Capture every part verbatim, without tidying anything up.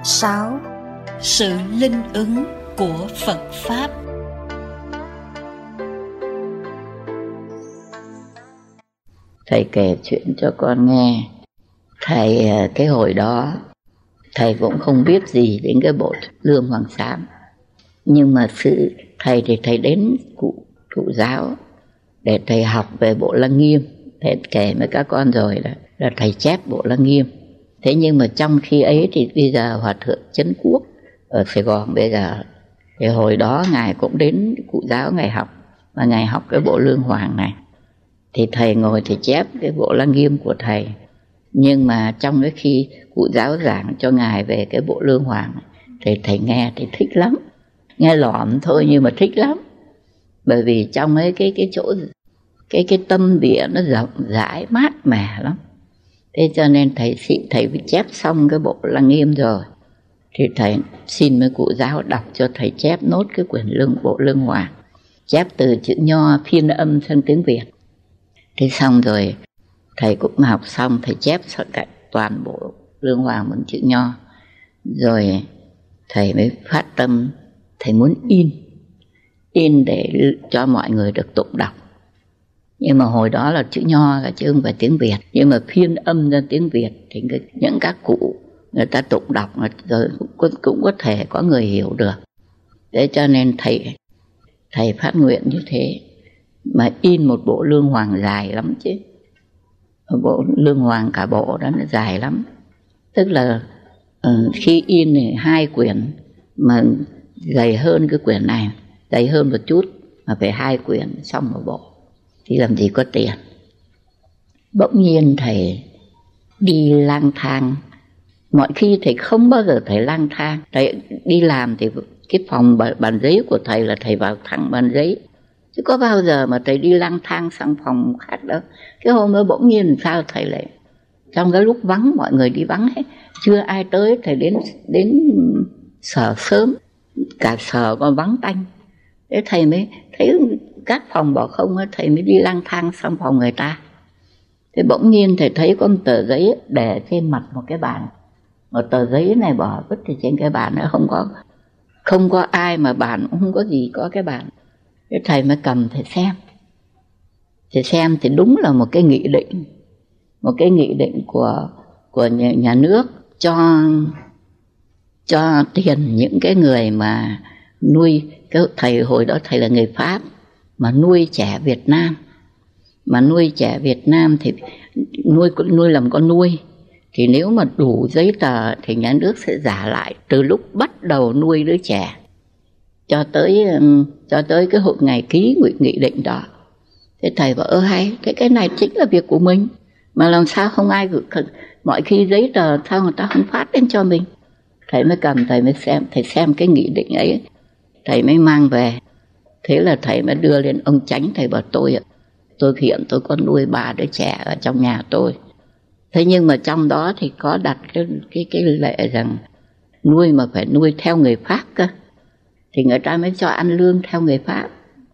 sáu. Sự linh ứng của Phật Pháp. Thầy kể chuyện cho con nghe. Thầy cái hồi đó thầy cũng không biết gì đến cái bộ Lương Hoàng Sám, nhưng mà sự thầy thì thầy đến cụ thụ giáo để thầy học về bộ Lăng Nghiêm. Thầy kể với các con rồi đó, là thầy chép bộ Lăng Nghiêm. Thế nhưng mà trong khi ấy thì bây giờ Hòa thượng Trấn Quốc ở Sài Gòn bây giờ, thì hồi đó ngài cũng đến cụ giáo ngài học, và ngài học cái bộ Lương Hoàng này. Thì thầy ngồi thầy chép cái bộ Lăng Nghiêm của thầy. Nhưng mà trong cái khi cụ giáo giảng cho ngài về cái bộ Lương Hoàng thì thầy nghe thì thích lắm, nghe lỏm thôi nhưng mà thích lắm. Bởi vì trong ấy cái cái chỗ cái cái tâm địa nó rộng rãi mát mẻ lắm. Thế cho nên thầy thầy chép xong cái bộ Lăng Nghiêm rồi thì thầy xin với cụ giáo đọc cho thầy chép nốt cái quyển lương bộ Lương Hoàng, chép từ chữ Nho phiên âm sang tiếng Việt. Thế xong rồi thầy cũng học xong, thầy chép cả toàn bộ Lương Hoàng bằng chữ Nho. Rồi thầy mới phát tâm, thầy muốn in in để cho mọi người được tụng đọc. Nhưng mà hồi đó là chữ Nho là chứ không phải tiếng Việt, nhưng mà phiên âm ra tiếng Việt thì những các cụ người ta tụng đọc rồi cũng, cũng có thể có người hiểu được. Thế cho nên thầy thầy phát nguyện như thế, mà in một bộ Lương Hoàng dài lắm chứ. Bộ Lương Hoàng cả bộ đó nó dài lắm. Tức là uh, khi in thì hai quyển mà dày hơn cái quyển này, dày hơn một chút, mà phải hai quyển xong một bộ thì làm gì có tiền. Bỗng nhiên thầy đi lang thang. Mọi khi thầy không bao giờ thầy lang thang. Thầy đi làm thì cái phòng bàn giấy của thầy là thầy vào thẳng bàn giấy, chứ có bao giờ mà thầy đi lang thang sang phòng khác đâu. Cái hôm đó bỗng nhiên sao thầy lại, trong cái lúc vắng, mọi người đi vắng hết, chưa ai tới, thầy đến đến sở sớm, cả sở còn vắng tanh. Thế thầy mới thấy các phòng bỏ không, thầy mới đi lang thang sang phòng người ta. Thế bỗng nhiên thầy thấy có một tờ giấy để trên mặt một cái bàn. Một tờ giấy này bỏ vứt thì trên cái bàn nó không có không có ai, mà bàn cũng không có gì, có cái bàn. Thế thầy mới cầm thầy xem. Thầy xem thì đúng là một cái nghị định, một cái nghị định của của nhà, nhà nước cho cho tiền những cái người mà nuôi. Cái thầy hồi đó thầy là người Pháp mà nuôi trẻ Việt Nam, mà nuôi trẻ Việt Nam thì nuôi nuôi làm con nuôi, thì nếu mà đủ giấy tờ thì nhà nước sẽ trả lại từ lúc bắt đầu nuôi đứa trẻ cho tới cho tới cái hội ngày ký nghị định đó. Thế thầy bảo ơ hay, cái cái này chính là việc của mình, mà làm sao không ai gửi, mọi khi giấy tờ sao người ta không phát đến cho mình. Thầy mới cầm, thầy mới xem, thầy xem cái nghị định ấy, thầy mới mang về. Thế là thầy mới đưa lên ông Chánh, thầy bảo tôi tôi hiện tôi có nuôi ba đứa trẻ ở trong nhà tôi. Thế nhưng mà trong đó thì có đặt cái cái cái lệ rằng nuôi mà phải nuôi theo người Pháp cơ, thì người ta mới cho ăn lương theo người Pháp.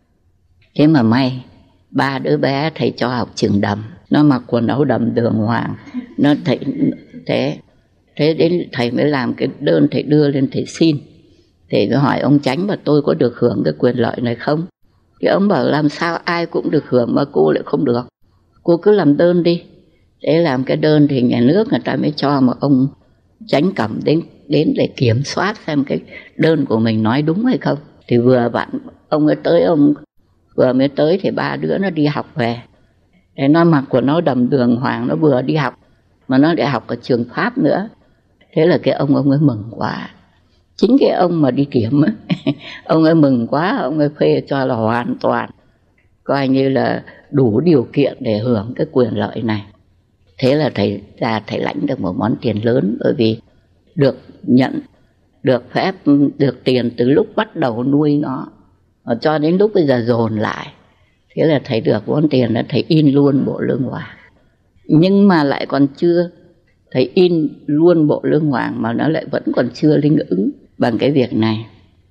Thế mà may, ba đứa bé thầy cho học trường đầm, nó mặc quần áo đầm đường hoàng, nó thầy thế thế đến thầy mới làm cái đơn, thầy đưa lên thầy xin. Thầy mới hỏi ông Chánh mà tôi có được hưởng cái quyền lợi này không? Thì ông bảo làm sao ai cũng được hưởng mà cô lại không được, cô cứ làm đơn đi. Để làm cái đơn thì nhà nước người ta mới cho một ông Chánh Cẩm đến đến để kiểm soát xem cái đơn của mình nói đúng hay không. Thì vừa bạn ông ấy tới, ông vừa mới tới thì ba đứa nó đi học về. Để nó mặc quần áo đầm đường hoàng, nó vừa đi học mà nó lại học ở trường Pháp nữa. Thế là cái ông ông ấy mừng quá. Chính cái ông mà đi kiểm ấy, ông ấy mừng quá, ông ấy phê cho là hoàn toàn coi như là đủ điều kiện để hưởng cái quyền lợi này. Thế là thầy ra thầy lãnh được một món tiền lớn, bởi vì được nhận, được phép, được tiền từ lúc bắt đầu nuôi nó cho đến lúc bây giờ dồn lại. Thế là thầy được món tiền là thầy in luôn bộ Lương Hoàng. Nhưng mà lại còn chưa, thầy in luôn bộ Lương Hoàng mà nó lại vẫn còn chưa linh ứng bằng cái việc này.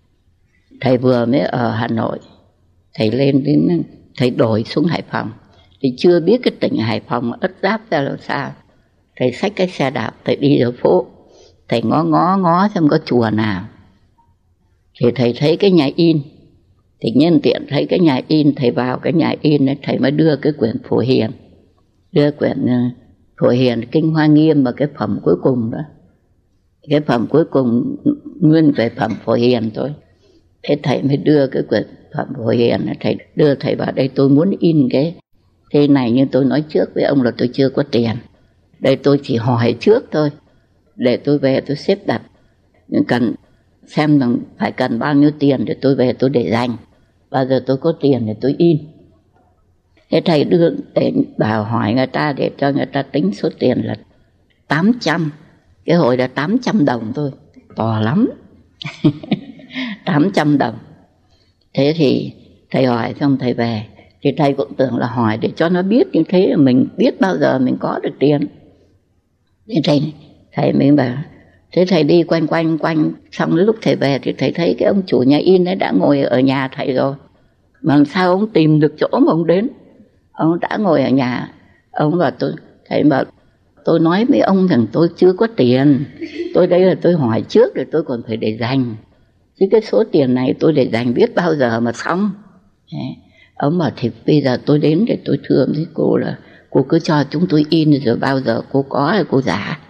Thầy vừa mới ở Hà Nội, thầy lên đến, thầy đổi xuống Hải Phòng, thì chưa biết cái tỉnh Hải Phòng ất giáp ra làm sao. Thầy xách cái xe đạp, thầy đi ở phố, thầy ngó ngó ngó xem có chùa nào. Thì thầy thấy cái nhà in, thì nhân tiện thấy cái nhà in, thầy vào cái nhà in ấy, thầy mới đưa cái quyển Phổ Hiền, đưa quyển Phổ Hiền Kinh Hoa Nghiêm và cái phẩm cuối cùng đó. Cái phẩm cuối cùng nguyên về phẩm Phổ Hiền thôi. Thế thầy mới đưa cái quyển phẩm Phổ Hiền, thầy đưa thầy vào đây, tôi muốn in cái thế này, nhưng tôi nói trước với ông là tôi chưa có tiền. Đây tôi chỉ hỏi trước thôi, để tôi về tôi xếp đặt, cần xem rằng phải cần bao nhiêu tiền để tôi về tôi để dành, bao giờ tôi có tiền để tôi in. Thế thầy đưa để bảo hỏi người ta để cho người ta tính số tiền là tám trăm. Cái hồi là tám trăm đồng thôi, to lắm. tám trăm đồng. Thế thì thầy hỏi xong thầy về, thì thầy cũng tưởng là hỏi để cho nó biết, như thế là mình biết bao giờ mình có được tiền. Thế thầy, thầy mới bảo, thế thầy đi quanh quanh quanh, xong lúc thầy về thì thầy thấy cái ông chủ nhà in ấy đã ngồi ở nhà thầy rồi. Mà làm sao ông tìm được chỗ mà ông đến? Ông đã ngồi ở nhà. Ông bảo tôi, thầy bảo, tôi nói với ông rằng tôi chưa có tiền. Tôi đây là tôi hỏi trước rồi tôi còn phải để dành. Chứ cái số tiền này tôi để dành biết bao giờ mà xong. Đấy. Ông bảo thì bây giờ tôi đến để tôi thưa với cô là cô cứ cho chúng tôi in rồi bao giờ cô có thì cô giả.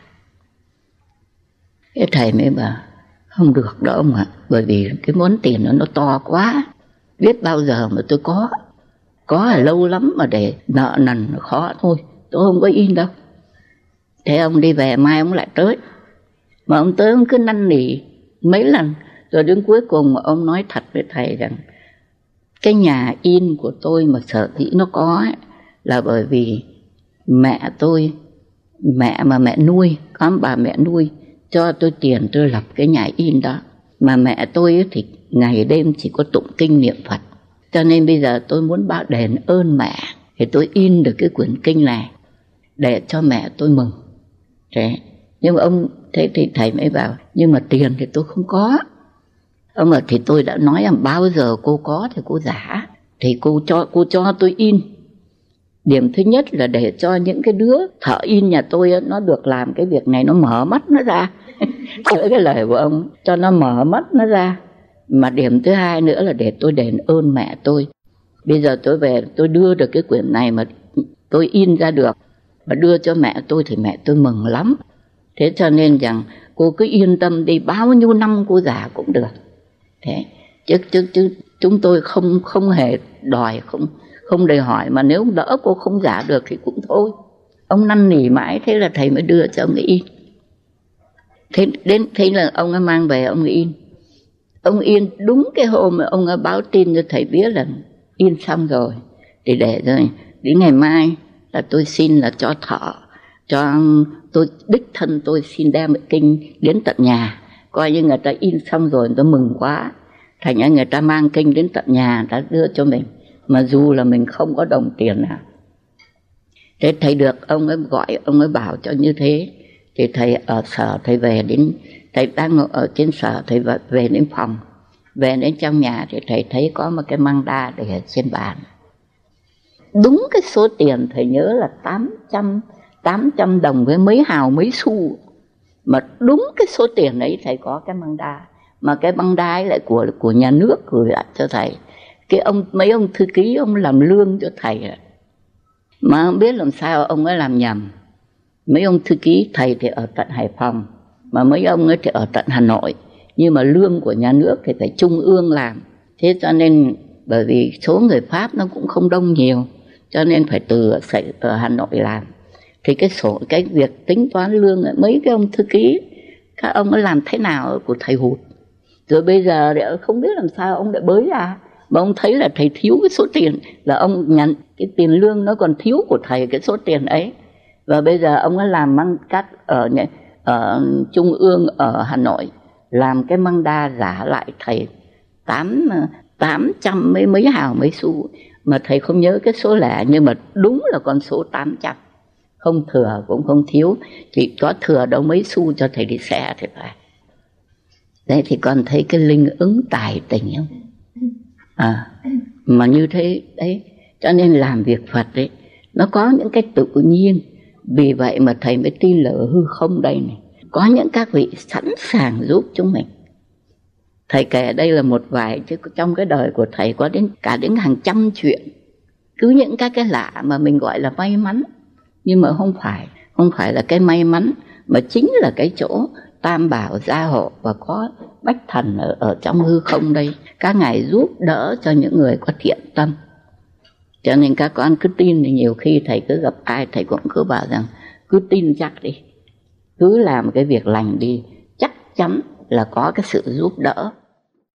Cái thầy mới bảo không được đâu ông ạ, bởi vì cái món tiền đó nó to quá, biết bao giờ mà tôi có. Có là lâu lắm mà để nợ nần khó thôi, tôi không có in đâu. Thế ông đi về mai ông lại tới. Mà ông tới ông cứ năn nỉ mấy lần, rồi đến cuối cùng mà ông nói thật với thầy rằng cái nhà in của tôi mà sở dĩ nó có ấy, là bởi vì mẹ tôi, mẹ mà mẹ nuôi, có bà mẹ nuôi cho tôi tiền tôi lập cái nhà in đó. Mà mẹ tôi ấy thì ngày đêm chỉ có tụng kinh niệm Phật. Cho nên bây giờ tôi muốn báo đền ơn mẹ, thì tôi in được cái quyển kinh này để cho mẹ tôi mừng. Thế. Nhưng mà ông, thế thì thầy mới bảo, nhưng mà tiền thì tôi không có. Ông bảo thì tôi đã nói là bao giờ cô có thì cô giả, thì cô cho, cô cho tôi in. Điểm thứ nhất là để cho những cái đứa thợ in nhà tôi nó được làm cái việc này, nó mở mắt nó ra. Với cái lời của ông, cho nó mở mắt nó ra. Mà điểm thứ hai nữa là để tôi đền ơn mẹ tôi. Bây giờ tôi về tôi đưa được cái quyển này mà tôi in ra được và đưa cho mẹ tôi thì mẹ tôi mừng lắm. Thế cho nên rằng cô cứ yên tâm đi, bao nhiêu năm cô giả cũng được. Thế chứ chứ chứ chúng tôi không không hề đòi, không không để hỏi, mà nếu đỡ cô không giả được thì cũng thôi. Ông năn nỉ mãi, thế là thầy mới đưa cho ông ấy in. Thế đến thế là ông ấy mang về ông ấy in. Ông in đúng cái hôm mà ông ấy báo tin cho thầy biết là in xong rồi, thì để rồi đến ngày mai là tôi xin là cho thợ, cho tôi đích thân tôi xin đem kinh đến tận nhà, coi như người ta in xong rồi người ta mừng quá, thành ra người ta mang kinh đến tận nhà, người ta đưa cho mình, mà dù là mình không có đồng tiền nào. Thế thầy được ông ấy gọi, ông ấy bảo cho như thế, thì thầy ở sở, thầy về đến, thầy đang ở trên sở, thầy về đến phòng, về đến trong nhà thì thầy thấy có một cái măng đa để ở trên bàn. Đúng cái số tiền thầy nhớ là tám trăm đồng với mấy hào mấy xu. Mà đúng cái số tiền ấy thầy có cái măng đa. Mà cái măng đa ấy lại của, của nhà nước gửi lại cho thầy. Cái ông, mấy ông thư ký ông làm lương cho thầy. Mà không biết làm sao ông ấy làm nhầm. Mấy ông thư ký thầy thì ở tận Hải Phòng, mà mấy ông ấy thì ở tận Hà Nội. Nhưng mà lương của nhà nước thì phải trung ương làm. Thế cho nên bởi vì số người Pháp nó cũng không đông nhiều, cho nên phải từ ở Hà Nội làm. Thì cái sổ, cái việc tính toán lương mấy cái ông thư ký, các ông ấy làm thế nào của thầy hụt. Rồi bây giờ để không biết làm sao ông lại bới ra, mà ông thấy là thầy thiếu cái số tiền, là ông nhận cái tiền lương nó còn thiếu của thầy cái số tiền ấy. Và bây giờ ông ấy làm măng cắt ở, ở trung ương ở Hà Nội, làm cái măng đa giả lại thầy tám tám trăm mấy mấy hào mấy xu, mà thầy không nhớ cái số lẻ, nhưng mà đúng là con số tám trăm, không thừa cũng không thiếu, chỉ có thừa đâu mấy xu cho thầy đi xe thì phải. Đấy thì con thấy cái linh ứng tài tình không? À, mà như thế đấy, cho nên làm việc Phật đấy, nó có những cái tự nhiên. Vì vậy mà thầy mới tin là hư không đây này. có những các vị sẵn sàng giúp chúng mình. Thầy kể đây là một vài, chứ trong cái đời của thầy có đến cả đến hàng trăm chuyện. Cứ những các cái lạ mà mình gọi là may mắn, nhưng mà không phải, không phải là cái may mắn, mà chính là cái chỗ Tam Bảo gia hộ và có Bách Thần ở, ở trong hư không đây. Các ngài giúp đỡ cho những người có thiện tâm. Cho nên các con cứ tin, thì nhiều khi thầy cứ gặp ai thầy cũng cứ bảo rằng cứ tin chắc đi, cứ làm cái việc lành đi, chắc chắn là có cái sự giúp đỡ.